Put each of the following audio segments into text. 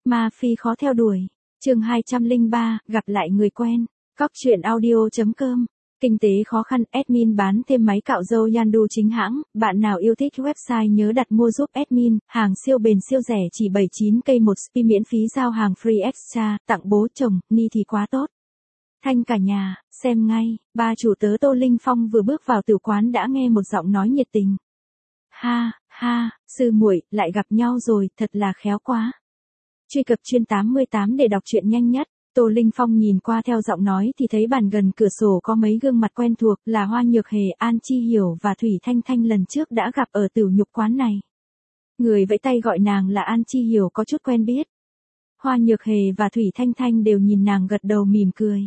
Ma Phi khó theo đuổi. Chương 203, gặp lại người quen. Cóc truyện audio.com. Kinh tế khó khăn, admin bán thêm máy cạo râu Yandu chính hãng, bạn nào yêu thích website nhớ đặt mua giúp admin, hàng siêu bền siêu rẻ chỉ 79k một spi miễn phí giao hàng free extra, tặng bố chồng, ni thì quá tốt. Thanh cả nhà, xem ngay, ba chủ tớ Tô Linh Phong vừa bước vào tử quán đã nghe một giọng nói nhiệt tình. Ha, ha, sư muội, lại gặp nhau rồi, thật là khéo quá. Truy cập chuyên 88 để đọc truyện nhanh nhất. Tô Linh Phong nhìn qua theo giọng nói thì thấy bàn gần cửa sổ có mấy gương mặt quen thuộc là Hoa Nhược Hề, An Chi Hiểu và Thủy Thanh Thanh lần trước đã gặp ở tiểu nhục quán này. Người vẫy tay gọi nàng là An Chi Hiểu có chút quen biết. Hoa Nhược Hề và Thủy Thanh Thanh đều nhìn nàng gật đầu mỉm cười.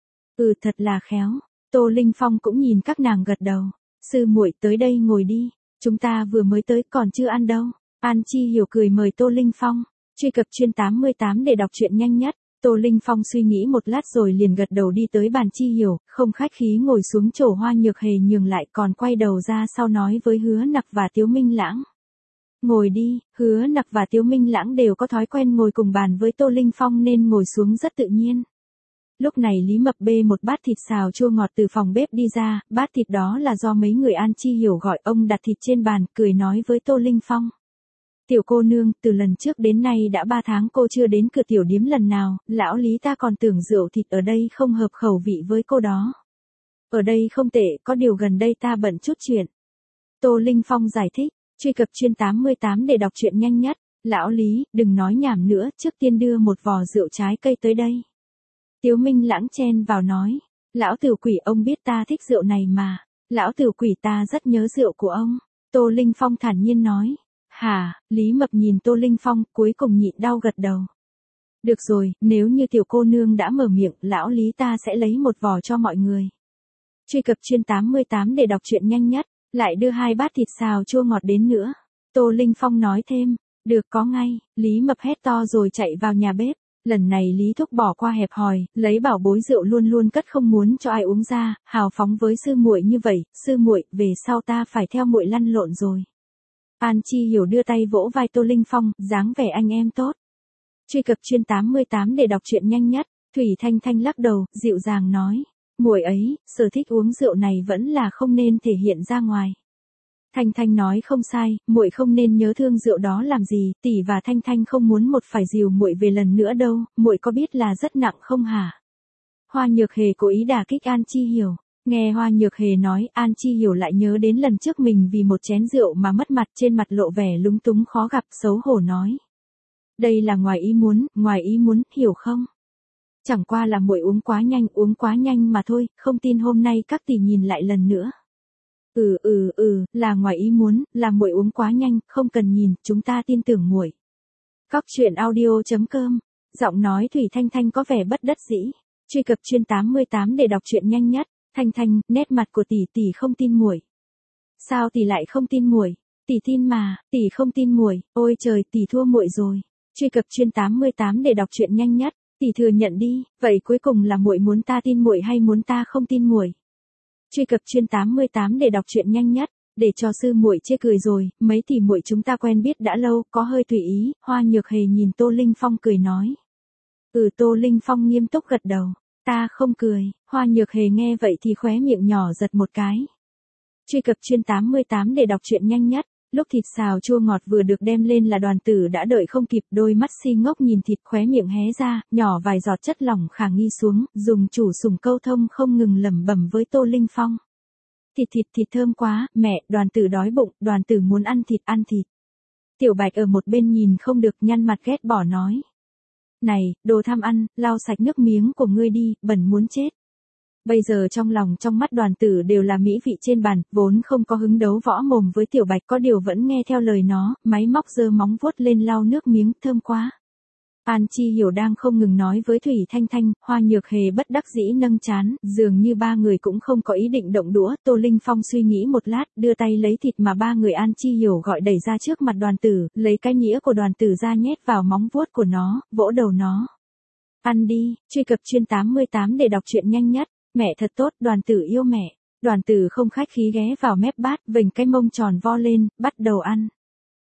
Thật là khéo. Tô Linh Phong cũng nhìn các nàng gật đầu. Sư muội tới đây ngồi đi. Chúng ta vừa mới tới còn chưa ăn đâu. An Chi Hiểu cười mời Tô Linh Phong. Truy cập chuyên 88 để đọc truyện nhanh nhất. Tô Linh Phong suy nghĩ một lát rồi liền gật đầu đi tới bàn Chi Hiểu, không khách khí ngồi xuống chỗ Hoa Nhược Hề nhường lại còn quay đầu ra sau nói với Hứa Nặc và Tiếu Minh Lãng. Ngồi đi, Hứa Nặc và Tiếu Minh Lãng đều có thói quen ngồi cùng bàn với Tô Linh Phong nên ngồi xuống rất tự nhiên. Lúc này Lý Mập bê một bát thịt xào chua ngọt từ phòng bếp đi ra, bát thịt đó là do mấy người An Chi Hiểu gọi, ông đặt thịt trên bàn, cười nói với Tô Linh Phong. Tiểu cô nương, từ lần trước đến nay đã 3 tháng cô chưa đến cửa tiểu điếm lần nào, lão Lý ta còn tưởng rượu thịt ở đây không hợp khẩu vị với cô đó. Ở đây không tệ, có điều gần đây ta bận chút chuyện. Tô Linh Phong giải thích, truy cập chuyên 88 để đọc truyện nhanh nhất. Lão Lý, đừng nói nhảm nữa, trước tiên đưa một vò rượu trái cây tới đây. Tiếu Minh Lãng chen vào nói, lão tiểu quỷ ông biết ta thích rượu này mà, lão tiểu quỷ ta rất nhớ rượu của ông. Tô Linh Phong thản nhiên nói. Hả, Lý Mập nhìn Tô Linh Phong, cuối cùng nhịn đau gật đầu. Được rồi, nếu như tiểu cô nương đã mở miệng, lão Lý ta sẽ lấy một vò cho mọi người. Truy cập chuyên 88 để đọc truyện nhanh nhất, lại đưa 2 bát thịt xào chua ngọt đến nữa. Tô Linh Phong nói thêm, được có ngay, Lý Mập hét to rồi chạy vào nhà bếp. Lần này Lý Thúc bỏ qua hẹp hòi, lấy bảo bối rượu luôn luôn cất không muốn cho ai uống ra, hào phóng với sư muội như vậy, sư muội, về sau ta phải theo muội lăn lộn rồi. An Chi Hiểu đưa tay vỗ vai Tô Linh Phong, dáng vẻ anh em tốt. Truy cập chuyên 88 để đọc truyện nhanh nhất. Thủy Thanh Thanh lắc đầu, dịu dàng nói, muội ấy, sở thích uống rượu này vẫn là không nên thể hiện ra ngoài. Thanh Thanh nói không sai, muội không nên nhớ thương rượu đó làm gì, tỷ và Thanh Thanh không muốn một phải dìu muội về lần nữa đâu, muội có biết là rất nặng không hả? Hoa Nhược Hề cố ý đả kích An Chi Hiểu. Nghe Hoa Nhược Hề nói, An Chi Hiểu lại nhớ đến lần trước mình vì một chén rượu mà mất mặt, trên mặt lộ vẻ lúng túng khó gặp, xấu hổ nói. Đây là ngoài ý muốn, hiểu không? Chẳng qua là muội uống quá nhanh mà thôi, không tin hôm nay các tỷ nhìn lại lần nữa. Là ngoài ý muốn, là muội uống quá nhanh, không cần nhìn, chúng ta tin tưởng muội. Cóc truyện audio.com. Giọng nói Thủy Thanh Thanh có vẻ bất đắc dĩ. Truy cập chuyên 88 để đọc truyện nhanh nhất. Thanh Thanh, nét mặt của tỷ không tin muội. Sao tỷ lại không tin muội? Tỷ tin mà, tỷ không tin muội. Ôi trời, tỷ thua muội rồi. Truy cập chuyên 88 để đọc truyện nhanh nhất. Tỷ thừa nhận đi, vậy cuối cùng là muội muốn ta tin muội hay muốn ta không tin muội? Truy cập chuyên 88 để đọc truyện nhanh nhất. Để cho sư muội chê cười rồi, mấy tỷ muội chúng ta quen biết đã lâu, có hơi tùy ý. Hoa Nhược Hề nhìn Tô Linh Phong cười nói. Tô Linh Phong nghiêm túc gật đầu. Ta không cười. Hoa Nhược Hề nghe vậy thì khóe miệng nhỏ giật một cái. Truy cập chuyên 88 để đọc truyện nhanh nhất. Lúc thịt xào chua ngọt vừa được đem lên là Đoàn Tử đã đợi không kịp, đôi mắt si ngốc nhìn thịt, khóe miệng hé ra, nhỏ vài giọt chất lỏng khả nghi xuống, dùng chủ sủng câu thông không ngừng lẩm bẩm với Tô Linh Phong. Thịt thơm quá, mẹ, Đoàn Tử đói bụng, Đoàn Tử muốn ăn thịt. Tiểu Bạch ở một bên nhìn không được, nhăn mặt ghét bỏ nói. Này, đồ tham ăn, lau sạch nước miếng của ngươi đi, bẩn muốn chết. Bây giờ trong lòng trong mắt Đoàn Tử đều là mỹ vị trên bàn, vốn không có hứng đấu võ mồm với Tiểu Bạch, có điều vẫn nghe theo lời nó, máy móc giơ móng vuốt lên lau nước miếng, thơm quá. An Chi Hiểu đang không ngừng nói với Thủy Thanh Thanh, Hoa Nhược Hề bất đắc dĩ nâng trán, dường như ba người cũng không có ý định động đũa. Tô Linh Phong suy nghĩ một lát, đưa tay lấy thịt mà ba người An Chi Hiểu gọi đẩy ra trước mặt Đoàn Tử, lấy cái nĩa của Đoàn Tử ra nhét vào móng vuốt của nó, vỗ đầu nó. Ăn đi, truy cập chuyên 88 để đọc truyện nhanh nhất. Mẹ thật tốt, Đoàn Tử yêu mẹ. Đoàn Tử không khách khí ghé vào mép bát, vểnh cái mông tròn vo lên, bắt đầu ăn.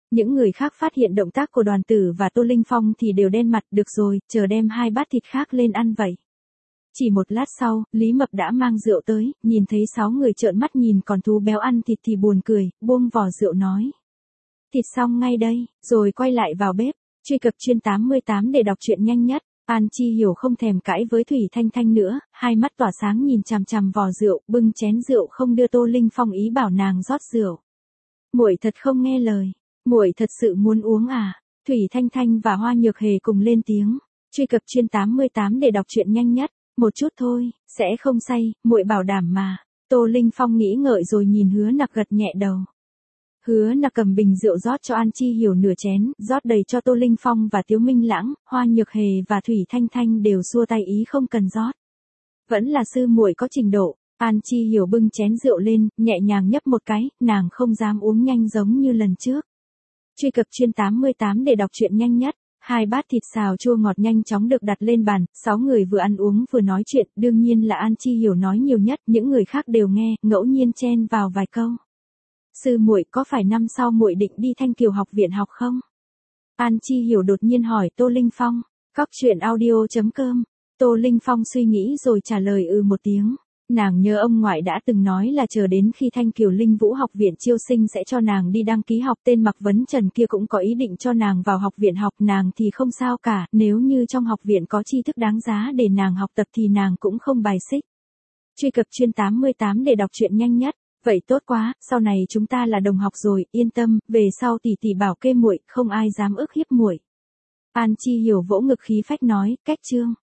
Những người khác phát hiện động tác của Đoàn Tử và Tô Linh Phong thì đều đen mặt, được rồi, chờ đem 2 bát thịt khác lên ăn vậy. Chỉ một lát sau, Lý Mập đã mang rượu tới, nhìn thấy 6 người trợn mắt nhìn con thú béo ăn thịt thì buồn cười, buông vỏ rượu nói. Thịt xong ngay đây, rồi quay lại vào bếp, truy cập chuyên 88 để đọc truyện nhanh nhất. An Chi Hiểu không thèm cãi với Thủy Thanh Thanh nữa, hai mắt tỏa sáng nhìn chằm chằm vò rượu, bưng chén rượu không đưa Tô Linh Phong ý bảo nàng rót rượu. Muội thật không nghe lời, muội thật sự muốn uống à? Thủy Thanh Thanh và Hoa Nhược Hề cùng lên tiếng. Truy cập chuyên 88 để đọc truyện nhanh nhất. Một chút thôi, sẽ không say, muội bảo đảm mà. Tô Linh Phong nghĩ ngợi rồi nhìn Hứa Nặc gật nhẹ đầu. Hứa Nặc cầm bình rượu rót cho An Chi Hiểu nửa chén, rót đầy cho Tô Linh Phong và Tiếu Minh Lãng, Hoa Nhược Hề và Thủy Thanh Thanh đều xua tay ý không cần rót. Vẫn là sư muội có trình độ. An Chi Hiểu bưng chén rượu lên, nhẹ nhàng nhấp một cái, nàng không dám uống nhanh giống như lần trước. Truy cập chuyên 88 để đọc truyện nhanh nhất. 2 bát thịt xào chua ngọt nhanh chóng được đặt lên bàn, 6 người vừa ăn uống vừa nói chuyện, đương nhiên là An Chi Hiểu nói nhiều nhất, những người khác đều nghe, ngẫu nhiên chen vào vài câu. Sư muội có phải năm sau muội định đi Thanh Kiều học viện học không? An Chi Hiểu đột nhiên hỏi Tô Linh Phong. Cóc truyện audio.com. Tô Linh Phong suy nghĩ rồi trả lời một tiếng. Nàng nhớ ông ngoại đã từng nói là chờ đến khi Thanh Kiều Linh Vũ học viện chiêu sinh sẽ cho nàng đi đăng ký học. Tên Mạc Vấn Trần kia cũng có ý định cho nàng vào học viện học, nàng thì không sao cả, nếu như trong học viện có tri thức đáng giá để nàng học tập thì nàng cũng không bài xích. Truy cập chuyên 88 để đọc truyện nhanh nhất. Vậy tốt quá, sau này chúng ta là đồng học rồi, yên tâm, về sau tỷ tỷ bảo kê muội, không ai dám ức hiếp muội. An Chi Hiểu vỗ ngực khí phách nói, cách chương.